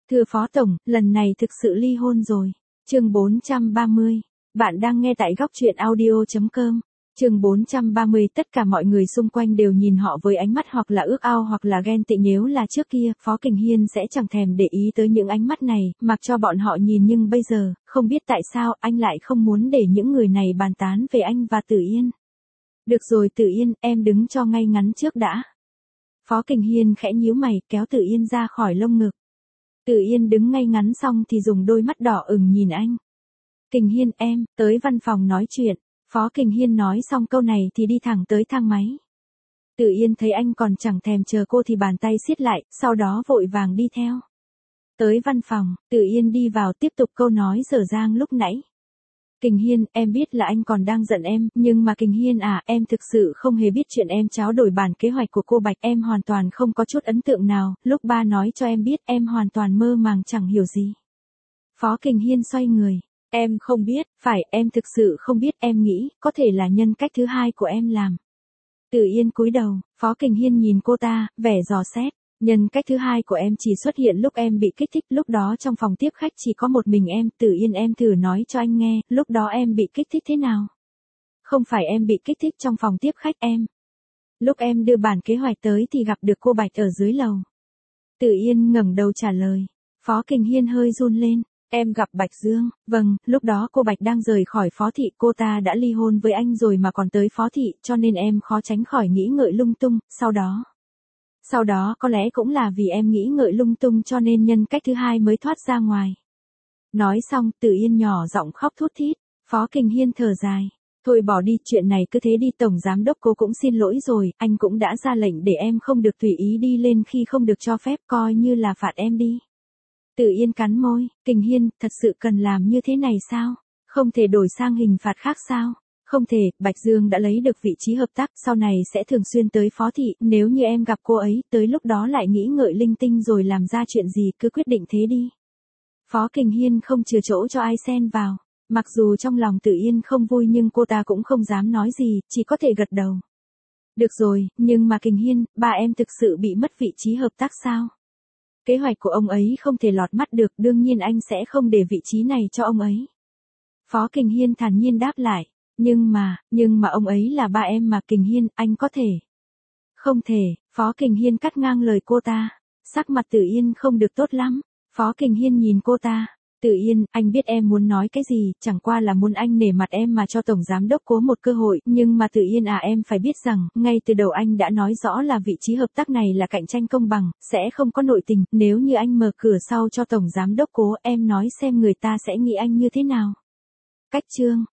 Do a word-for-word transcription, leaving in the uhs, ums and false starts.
Thưa Phó Tổng, lần này thực sự ly hôn rồi. Chương bốn trăm ba mươi. Bạn đang nghe tại góc truyện audio chấm com. Chương bốn trăm ba mươi. Tất cả mọi người xung quanh đều nhìn họ với ánh mắt hoặc là ước ao hoặc là ghen tị. Nếu là trước kia, Phó Kình Hiên sẽ chẳng thèm để ý tới những ánh mắt này, mặc cho bọn họ nhìn, nhưng bây giờ, không biết tại sao anh lại không muốn để những người này bàn tán về anh và Tử Yên. Được rồi Tử Yên, em đứng cho ngay ngắn trước đã. Phó Kình Hiên khẽ nhíu mày, kéo Tử Yên ra khỏi lông ngực. Tử Yên đứng ngay ngắn xong thì dùng đôi mắt đỏ ửng nhìn anh. Kình Hiên, em, tới văn phòng nói chuyện. Phó Kình Hiên nói xong câu này thì đi thẳng tới thang máy. Tử Yên thấy anh còn chẳng thèm chờ cô thì bàn tay siết lại, sau đó vội vàng đi theo. Tới văn phòng, Tử Yên đi vào tiếp tục câu nói dở dang lúc nãy. Kình Hiên, em biết là anh còn đang giận em, nhưng mà Kình Hiên à, em thực sự không hề biết chuyện em tráo đổi bản kế hoạch của cô Bạch, em hoàn toàn không có chút ấn tượng nào, lúc ba nói cho em biết em hoàn toàn mơ màng chẳng hiểu gì. Phó Kình Hiên xoay người, em không biết, phải, em thực sự không biết, em nghĩ, có thể là nhân cách thứ hai của em làm. Tử Yên cúi đầu, Phó Kình Hiên nhìn cô ta, vẻ dò xét. Nhân cách thứ hai của em chỉ xuất hiện lúc em bị kích thích, lúc đó trong phòng tiếp khách chỉ có một mình em. Tử Yên, em thử nói cho anh nghe, lúc đó em bị kích thích thế nào? Không phải em bị kích thích trong phòng tiếp khách em. Lúc em đưa bản kế hoạch tới thì gặp được cô Bạch ở dưới lầu. Tử Yên ngẩng đầu trả lời. Phó Kình Hiên hơi run lên. Em gặp Bạch Dương, vâng, lúc đó cô Bạch đang rời khỏi Phó Thị, cô ta đã ly hôn với anh rồi mà còn tới Phó Thị, cho nên em khó tránh khỏi nghĩ ngợi lung tung, sau đó... Sau đó có lẽ cũng là vì em nghĩ ngợi lung tung cho nên nhân cách thứ hai mới thoát ra ngoài. Nói xong, Tử Yên nhỏ giọng khóc thút thít. Phó Kình Hiên thở dài. Thôi bỏ đi, chuyện này cứ thế đi, Tổng Giám Đốc cô cũng xin lỗi rồi, anh cũng đã ra lệnh để em không được tùy ý đi lên khi không được cho phép, coi như là phạt em đi. Tử Yên cắn môi. Kình Hiên, thật sự cần làm như thế này sao? Không thể đổi sang hình phạt khác sao? Không thể, Bạch Dương đã lấy được vị trí hợp tác, sau này sẽ thường xuyên tới Phó Thị, nếu như em gặp cô ấy, tới lúc đó lại nghĩ ngợi linh tinh rồi làm ra chuyện gì, cứ quyết định thế đi. Phó Kình Hiên không chừa chỗ cho ai xen vào, mặc dù trong lòng Tử Yên không vui nhưng cô ta cũng không dám nói gì, chỉ có thể gật đầu. Được rồi, nhưng mà Kình Hiên, ba em thực sự bị mất vị trí hợp tác sao? Kế hoạch của ông ấy không thể lọt mắt được, đương nhiên anh sẽ không để vị trí này cho ông ấy. Phó Kình Hiên thản nhiên đáp lại. Nhưng mà, nhưng mà ông ấy là ba em mà Kình Hiên, anh có thể. Không thể, Phó Kình Hiên cắt ngang lời cô ta. Sắc mặt Tử Yên không được tốt lắm. Phó Kình Hiên nhìn cô ta. Tử Yên, anh biết em muốn nói cái gì, chẳng qua là muốn anh nể mặt em mà cho Tổng Giám Đốc cố một cơ hội, nhưng mà Tử Yên à, em phải biết rằng, ngay từ đầu anh đã nói rõ là vị trí hợp tác này là cạnh tranh công bằng, sẽ không có nội tình, nếu như anh mở cửa sau cho Tổng Giám Đốc cố, em nói xem người ta sẽ nghĩ anh như thế nào. Cách chương